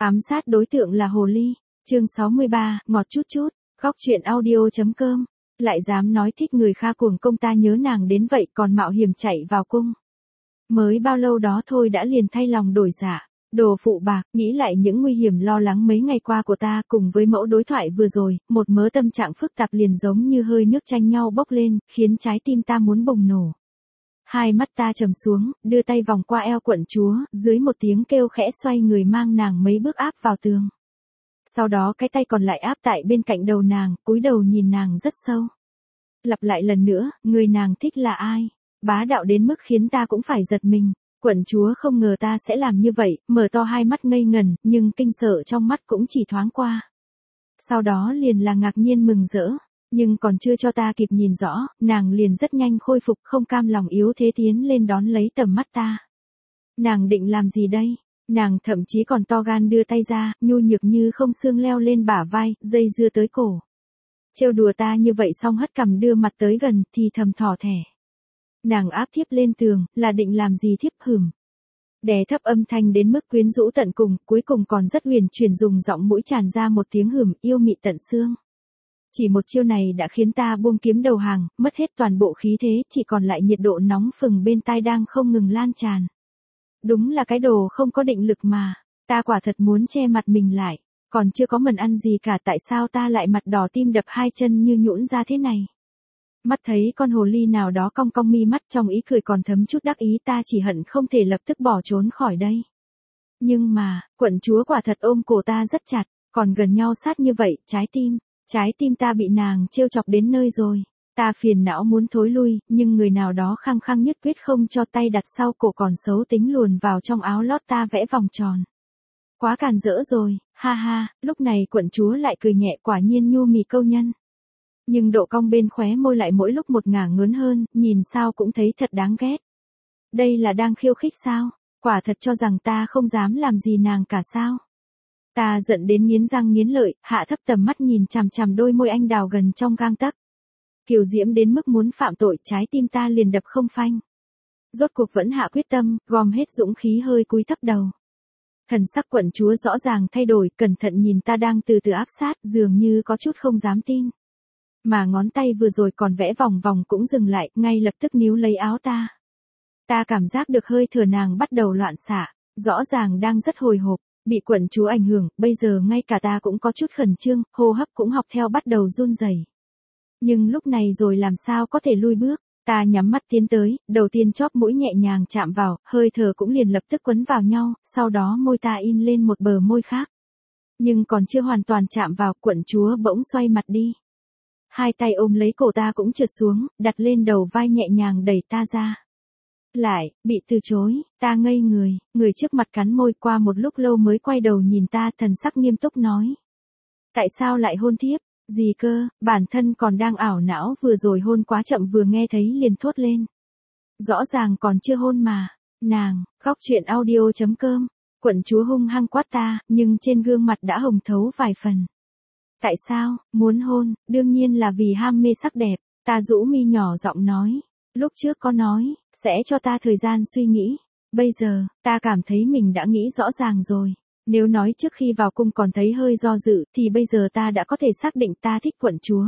Ám sát đối tượng là hồ ly. Chương 63, ngọt chút chút. Góc truyện audio.com. Lại dám nói thích người Kha cuồng công, ta nhớ nàng đến vậy còn mạo hiểm chạy vào cung. Mới bao lâu đó thôi đã liền thay lòng đổi dạ. Đồ phụ bạc, nghĩ lại những nguy hiểm lo lắng mấy ngày qua của ta cùng với mẫu đối thoại vừa rồi, một mớ tâm trạng phức tạp liền giống như hơi nước tranh nhau bốc lên, khiến trái tim ta muốn bùng nổ. Hai mắt ta trầm xuống, đưa tay vòng qua eo quận chúa, dưới một tiếng kêu khẽ xoay người mang nàng mấy bước áp vào tường. Sau đó cái tay còn lại áp tại bên cạnh đầu nàng, cúi đầu nhìn nàng rất sâu. Lặp lại lần nữa, người nàng thích là ai? Bá đạo đến mức khiến ta cũng phải giật mình. Quận chúa không ngờ ta sẽ làm như vậy, mở to hai mắt ngây ngần, nhưng kinh sợ trong mắt cũng chỉ thoáng qua. Sau đó liền là ngạc nhiên mừng rỡ. Nhưng còn chưa cho ta kịp nhìn rõ, nàng liền rất nhanh khôi phục, không cam lòng yếu thế tiến lên đón lấy tầm mắt ta. Nàng định làm gì đây? Nàng thậm chí còn to gan đưa tay ra, nhu nhược như không xương leo lên bả vai, dây dưa tới cổ. Trêu đùa ta như vậy xong hất cằm đưa mặt tới gần, thì thầm thỏ thẻ. Nàng áp thiếp lên tường, là định làm gì thiếp hửm. Đè thấp âm thanh đến mức quyến rũ tận cùng, cuối cùng còn rất huyền chuyển dùng giọng mũi tràn ra một tiếng hửm yêu mị tận xương. Chỉ một chiêu này đã khiến ta buông kiếm đầu hàng, mất hết toàn bộ khí thế, chỉ còn lại nhiệt độ nóng phừng bên tai đang không ngừng lan tràn. Đúng là cái đồ không có định lực mà, ta quả thật muốn che mặt mình lại, còn chưa có mần ăn gì cả, tại sao ta lại mặt đỏ tim đập hai chân như nhũn ra thế này. Mắt thấy con hồ ly nào đó cong cong mi mắt, trong ý cười còn thấm chút đắc ý, ta chỉ hận không thể lập tức bỏ trốn khỏi đây. Nhưng mà, quận chúa quả thật ôm cổ ta rất chặt, còn gần nhau sát như vậy, trái tim ta bị nàng trêu chọc đến nơi rồi. Ta phiền não muốn thối lui, nhưng người nào đó khăng khăng nhất quyết không cho, tay đặt sau cổ còn xấu tính luồn vào trong áo lót ta vẽ vòng tròn. Quá càn rỡ rồi, ha ha, lúc này quận chúa lại cười nhẹ, quả nhiên nhu mì câu nhân. Nhưng độ cong bên khóe môi lại mỗi lúc một ngả ngớn hơn, nhìn sao cũng thấy thật đáng ghét. Đây là đang khiêu khích sao? Quả thật cho rằng ta không dám làm gì nàng cả sao? Ta giận đến nghiến răng nghiến lợi, hạ thấp tầm mắt nhìn chằm chằm đôi môi anh đào gần trong gang tấc. Kiều diễm đến mức muốn phạm tội, trái tim ta liền đập không phanh. Rốt cuộc vẫn hạ quyết tâm, gom hết dũng khí hơi cúi thấp đầu. Thần sắc quận chúa rõ ràng thay đổi, cẩn thận nhìn ta đang từ từ áp sát, dường như có chút không dám tin. Mà ngón tay vừa rồi còn vẽ vòng vòng cũng dừng lại, ngay lập tức níu lấy áo ta. Ta cảm giác được hơi thở nàng bắt đầu loạn xạ, rõ ràng đang rất hồi hộp, bị quận chúa ảnh hưởng, bây giờ ngay cả ta cũng có chút khẩn trương, hô hấp cũng học theo bắt đầu run rẩy. Nhưng lúc này rồi làm sao có thể lui bước, ta nhắm mắt tiến tới, đầu tiên chóp mũi nhẹ nhàng chạm vào, hơi thở cũng liền lập tức quấn vào nhau, sau đó môi ta in lên một bờ môi khác. Nhưng còn chưa hoàn toàn chạm vào, quận chúa bỗng xoay mặt đi. Hai tay ôm lấy cổ ta cũng trượt xuống, đặt lên đầu vai nhẹ nhàng đẩy ta ra. Lại, bị từ chối, ta ngây người trước mặt cắn môi, qua một lúc lâu mới quay đầu nhìn ta, thần sắc nghiêm túc nói. Tại sao lại hôn thiếp? Gì cơ, bản thân còn đang ảo não, vừa rồi hôn quá chậm, vừa nghe thấy liền thốt lên. Rõ ràng còn chưa hôn mà, nàng, góc truyện audio.com, quận chúa hung hăng quát ta, nhưng trên gương mặt đã hồng thấu vài phần. Tại sao, muốn hôn, đương nhiên là vì ham mê sắc đẹp, ta rũ mi nhỏ giọng nói. Lúc trước có nói, sẽ cho ta thời gian suy nghĩ. Bây giờ, ta cảm thấy mình đã nghĩ rõ ràng rồi. Nếu nói trước khi vào cung còn thấy hơi do dự, thì bây giờ ta đã có thể xác định ta thích quận chúa.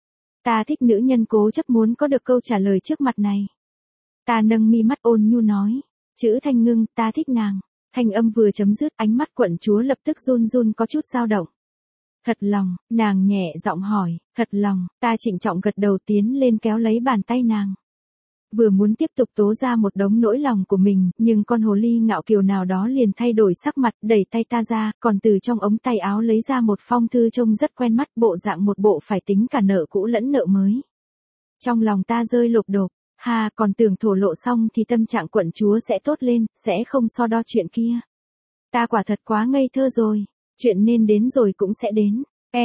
Ta thích nữ nhân cố chấp muốn có được câu trả lời trước mặt này. Ta nâng mi mắt ôn nhu nói. Chữ thanh ngưng, ta thích nàng. Thanh âm vừa chấm dứt, ánh mắt quận chúa lập tức run run có chút dao động. Thật lòng, nàng nhẹ giọng hỏi, thật lòng, ta trịnh trọng gật đầu tiến lên kéo lấy bàn tay nàng. Vừa muốn tiếp tục tố ra một đống nỗi lòng của mình, nhưng con hồ ly ngạo kiều nào đó liền thay đổi sắc mặt, đẩy tay ta ra, còn từ trong ống tay áo lấy ra một phong thư trông rất quen mắt, bộ dạng một bộ phải tính cả nợ cũ lẫn nợ mới. Trong lòng ta rơi lột đột, còn tưởng thổ lộ xong thì tâm trạng quận chúa sẽ tốt lên, sẽ không so đo chuyện kia. Ta quả thật quá ngây thơ rồi, chuyện nên đến rồi cũng sẽ đến,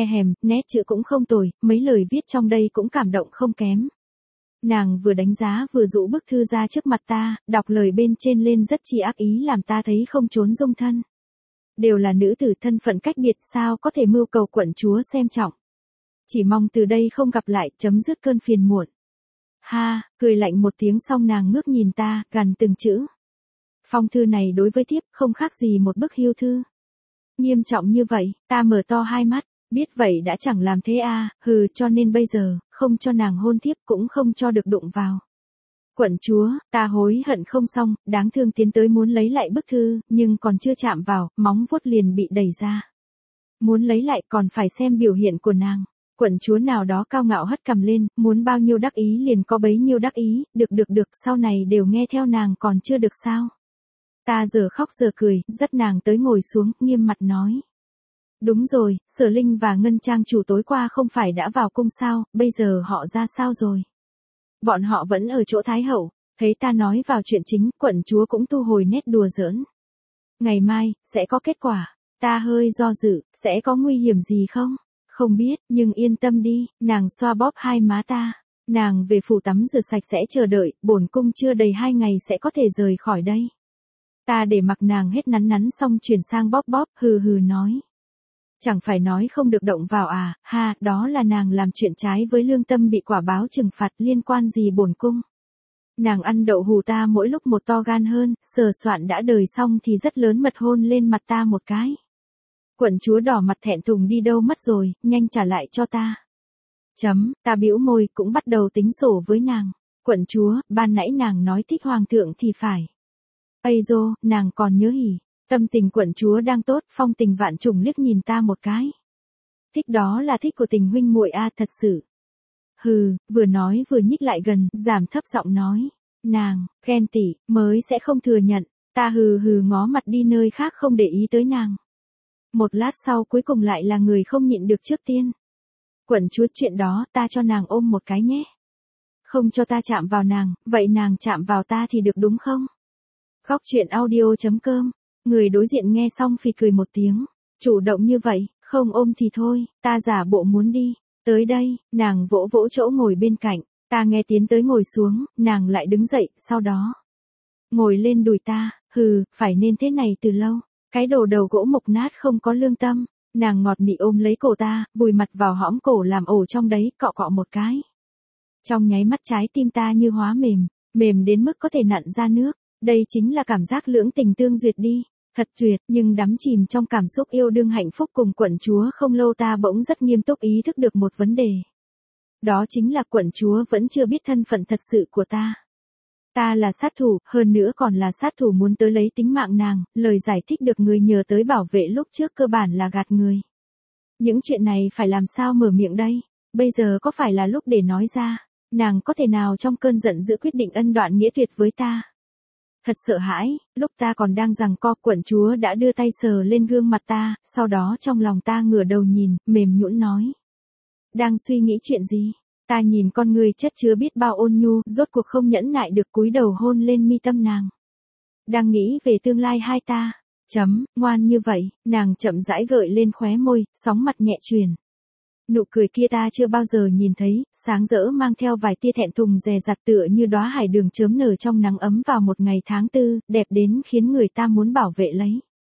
nét chữ cũng không tồi, mấy lời viết trong đây cũng cảm động không kém. Nàng vừa đánh giá vừa dụ bức thư ra trước mặt ta, đọc lời bên trên lên rất chi ác ý, làm ta thấy không trốn dung thân. Đều là nữ tử thân phận cách biệt, sao có thể mưu cầu quận chúa xem trọng. Chỉ mong từ đây không gặp lại, chấm dứt cơn phiền muộn. Cười lạnh một tiếng xong nàng ngước nhìn ta, gằn từng chữ. Phong thư này đối với thiếp không khác gì một bức hiêu thư. Nghiêm trọng như vậy, ta mở to hai mắt, biết vậy đã chẳng làm thế à, cho nên bây giờ, không cho nàng hôn tiếp cũng không cho được đụng vào. Quận chúa, ta hối hận không xong, đáng thương tiến tới muốn lấy lại bức thư, nhưng còn chưa chạm vào, móng vuốt liền bị đẩy ra. Muốn lấy lại còn phải xem biểu hiện của nàng. Quận chúa nào đó cao ngạo hất cằm lên, muốn bao nhiêu đắc ý liền có bấy nhiêu đắc ý, được, sau này đều nghe theo nàng còn chưa được sao. Ta giờ khóc giờ cười, dắt nàng tới ngồi xuống, nghiêm mặt nói. Đúng rồi, Sở Linh và Ngân Trang chủ tối qua không phải đã vào cung sao, bây giờ họ ra sao rồi? Bọn họ vẫn ở chỗ Thái Hậu, thấy ta nói vào chuyện chính, quận chúa cũng thu hồi nét đùa giỡn. Ngày mai, sẽ có kết quả, ta hơi do dự, sẽ có nguy hiểm gì không? Không biết, nhưng yên tâm đi, nàng xoa bóp hai má ta. Nàng về phủ tắm rửa sạch sẽ chờ đợi, bổn cung chưa đầy 2 ngày sẽ có thể rời khỏi đây. Ta để mặc nàng hết nắn xong chuyển sang bóp, hừ nói. Chẳng phải nói không được động vào à, ha, đó là nàng làm chuyện trái với lương tâm bị quả báo trừng phạt liên quan gì bổn cung. Nàng ăn đậu hù ta mỗi lúc một to gan hơn, sờ soạn đã đời xong thì rất lớn mật hôn lên mặt ta một cái. Quận chúa đỏ mặt thẹn thùng đi đâu mất rồi, nhanh trả lại cho ta. Ta bĩu môi cũng bắt đầu tính sổ với nàng. Quận chúa, ban nãy nàng nói thích hoàng thượng thì phải. Ây dô, nàng còn nhớ hỉ. Tâm tình quận chúa đang tốt, phong tình vạn trùng liếc nhìn ta một cái. Thích đó là thích của tình huynh muội a, thật sự. Vừa nói vừa nhích lại gần, giảm thấp giọng nói. Nàng, ghen tị, mới sẽ không thừa nhận. Ta ngó mặt đi nơi khác không để ý tới nàng. Một lát sau cuối cùng lại là người không nhịn được trước tiên. Quận chúa, chuyện đó ta cho nàng ôm một cái nhé. Không cho ta chạm vào nàng, vậy nàng chạm vào ta thì được đúng không? Góc truyện audio.com. Người đối diện nghe xong phì cười một tiếng. Chủ động như vậy, không ôm thì thôi, ta giả bộ muốn đi. Tới đây, nàng vỗ vỗ chỗ ngồi bên cạnh. Ta nghe tiến tới ngồi xuống, nàng lại đứng dậy, sau đó. Ngồi lên đùi ta, phải nên thế này từ lâu. Cái đồ đầu gỗ mục nát không có lương tâm. Nàng ngọt nị ôm lấy cổ ta, vùi mặt vào hõm cổ làm ổ trong đấy, cọ cọ một cái. Trong nháy mắt trái tim ta như hóa mềm đến mức có thể nặn ra nước. Đây chính là cảm giác lưỡng tình tương duyệt đi. Thật tuyệt, nhưng đắm chìm trong cảm xúc yêu đương hạnh phúc cùng quận chúa không lâu ta bỗng rất nghiêm túc ý thức được một vấn đề. Đó chính là quận chúa vẫn chưa biết thân phận thật sự của ta. Ta là sát thủ, hơn nữa còn là sát thủ muốn tới lấy tính mạng nàng, lời giải thích được người nhờ tới bảo vệ lúc trước cơ bản là gạt người. Những chuyện này phải làm sao mở miệng đây? Bây giờ có phải là lúc để nói ra? Nàng có thể nào trong cơn giận dữ quyết định ân đoạn nghĩa tuyệt với ta? Thật sợ hãi, lúc ta còn đang giằng co quận chúa đã đưa tay sờ lên gương mặt ta, sau đó trong lòng ta ngửa đầu nhìn, mềm nhũn nói. Đang suy nghĩ chuyện gì? Ta nhìn con người chất chứa biết bao ôn nhu, rốt cuộc không nhẫn nại được cúi đầu hôn lên mi tâm nàng. Đang nghĩ về tương lai hai ta. Ngoan như vậy, nàng chậm rãi gợi lên khóe môi, sóng mặt nhẹ truyền. Nụ cười kia ta chưa bao giờ nhìn thấy, sáng rỡ mang theo vài tia thẹn thùng dè dặt tựa như đóa hải đường chớm nở trong nắng ấm vào một ngày tháng 4, đẹp đến khiến người ta muốn bảo vệ lấy.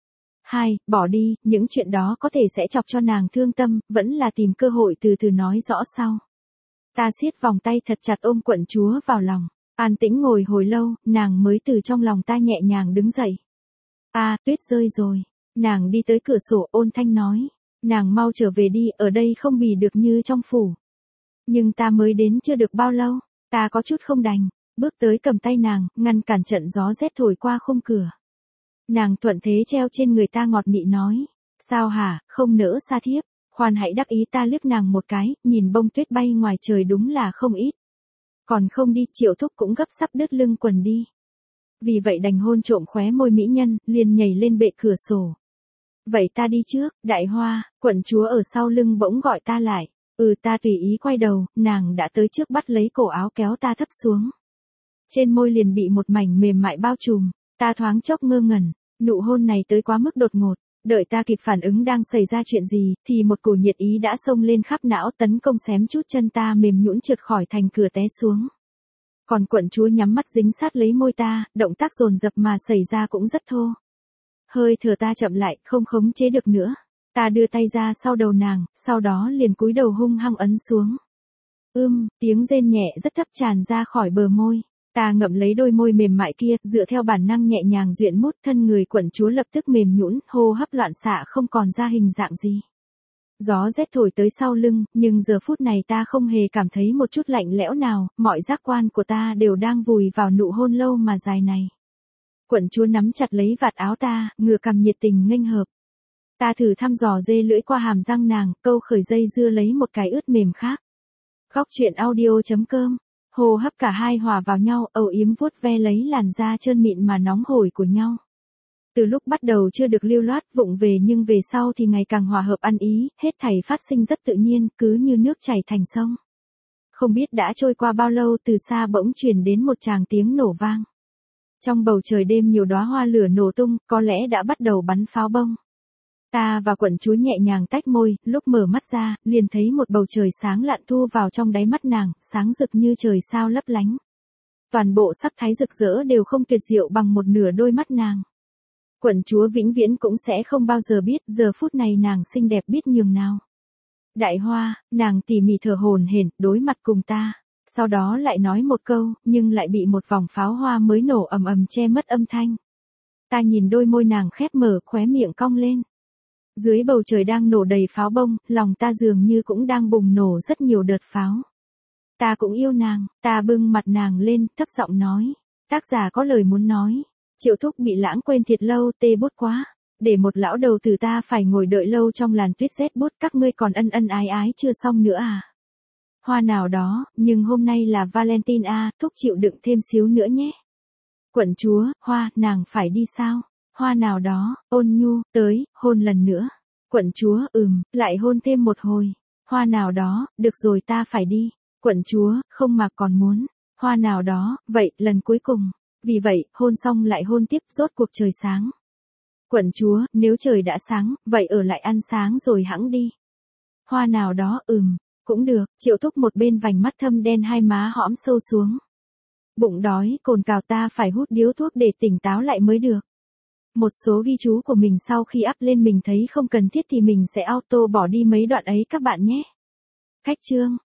2. Bỏ đi, những chuyện đó có thể sẽ chọc cho nàng thương tâm, vẫn là tìm cơ hội từ từ nói rõ sau. Ta siết vòng tay thật chặt ôm quận chúa vào lòng, an tĩnh ngồi hồi lâu, nàng mới từ trong lòng ta nhẹ nhàng đứng dậy. Tuyết rơi rồi, nàng đi tới cửa sổ ôn thanh nói. Nàng mau trở về đi, ở đây không bì được như trong phủ. Nhưng ta mới đến chưa được bao lâu, ta có chút không đành, bước tới cầm tay nàng, ngăn cản trận gió rét thổi qua khung cửa. Nàng thuận thế treo trên người ta ngọt nị nói, sao hả, không nỡ xa thiếp, khoan hãy đắc ý. Ta liếc nàng một cái, nhìn bông tuyết bay ngoài trời đúng là không ít. Còn không đi, Triệu Thúc cũng gấp sắp đứt lưng quần đi. Vì vậy đành hôn trộm khóe môi mỹ nhân, liền nhảy lên bệ cửa sổ. Vậy ta đi trước, Đại Hoa, quận chúa ở sau lưng bỗng gọi ta lại. Ta tùy ý quay đầu, nàng đã tới trước bắt lấy cổ áo kéo ta thấp xuống. Trên môi liền bị một mảnh mềm mại bao trùm, ta thoáng chốc ngơ ngẩn, nụ hôn này tới quá mức đột ngột. Đợi ta kịp phản ứng đang xảy ra chuyện gì, thì một cổ nhiệt ý đã xông lên khắp não tấn công xém chút chân ta mềm nhũn trượt khỏi thành cửa té xuống. Còn quận chúa nhắm mắt dính sát lấy môi ta, động tác dồn dập mà xảy ra cũng rất thô. Hơi thở ta chậm lại, không khống chế được nữa. Ta đưa tay ra sau đầu nàng, sau đó liền cúi đầu hung hăng ấn xuống. Tiếng rên nhẹ rất thấp tràn ra khỏi bờ môi. Ta ngậm lấy đôi môi mềm mại kia, dựa theo bản năng nhẹ nhàng duyện mút, thân người quận chúa lập tức mềm nhũn, hô hấp loạn xạ không còn ra hình dạng gì. Gió rét thổi tới sau lưng, nhưng giờ phút này ta không hề cảm thấy một chút lạnh lẽo nào, mọi giác quan của ta đều đang vùi vào nụ hôn lâu mà dài này. Quận chúa nắm chặt lấy vạt áo ta, ngửa cằm nhiệt tình nghênh hợp. Ta thử thăm dò dê lưỡi qua hàm răng nàng, câu khởi dây dưa lấy một cái ướt mềm khác. Góc truyện audio.com. Hô hấp cả hai hòa vào nhau, âu yếm vuốt ve lấy làn da trơn mịn mà nóng hổi của nhau. Từ lúc bắt đầu chưa được lưu loát vụng về nhưng về sau thì ngày càng hòa hợp ăn ý, hết thảy phát sinh rất tự nhiên, cứ như nước chảy thành sông. Không biết đã trôi qua bao lâu từ xa bỗng truyền đến một tràng tiếng nổ vang. Trong bầu trời đêm nhiều đóa hoa lửa nổ tung, có lẽ đã bắt đầu bắn pháo bông. Ta và quận chúa nhẹ nhàng tách môi, lúc mở mắt ra, liền thấy một bầu trời sáng lạn thu vào trong đáy mắt nàng, sáng rực như trời sao lấp lánh. Toàn bộ sắc thái rực rỡ đều không tuyệt diệu bằng một nửa đôi mắt nàng. Quận chúa vĩnh viễn cũng sẽ không bao giờ biết giờ phút này nàng xinh đẹp biết nhường nào. Đại hoa, nàng tỉ mỉ thở hổn hển đối mặt cùng ta. Sau đó lại nói một câu, nhưng lại bị một vòng pháo hoa mới nổ ầm ầm che mất âm thanh. Ta nhìn đôi môi nàng khép mở, khóe miệng cong lên. Dưới bầu trời đang nổ đầy pháo bông, lòng ta dường như cũng đang bùng nổ rất nhiều đợt pháo. Ta cũng yêu nàng, ta bưng mặt nàng lên, thấp giọng nói. Tác giả có lời muốn nói. Triệu Thúc bị lãng quên thiệt lâu, tê bút quá. Để một lão đầu từ ta phải ngồi đợi lâu trong làn tuyết rét bút, các ngươi còn ân ân ái ái chưa xong nữa à? Hoa nào đó, nhưng hôm nay là Valentine à, Thúc chịu đựng thêm xíu nữa nhé. Quận chúa, Hoa, nàng phải đi sao? Hoa nào đó, ôn nhu, tới, hôn lần nữa. Quận chúa, lại hôn thêm một hồi. Hoa nào đó, được rồi ta phải đi. Quận chúa, không mà còn muốn. Hoa nào đó, vậy, lần cuối cùng. Vì vậy, hôn xong lại hôn tiếp, rốt cuộc trời sáng. Quận chúa, nếu trời đã sáng, vậy ở lại ăn sáng rồi hẵng đi. Hoa nào đó, cũng được, Triệu Thúc một bên vành mắt thâm đen hai má hõm sâu xuống. Bụng đói, cồn cào ta phải hút điếu thuốc để tỉnh táo lại mới được. Một số ghi chú của mình sau khi up lên mình thấy không cần thiết thì mình sẽ auto bỏ đi mấy đoạn ấy các bạn nhé. Khách chương.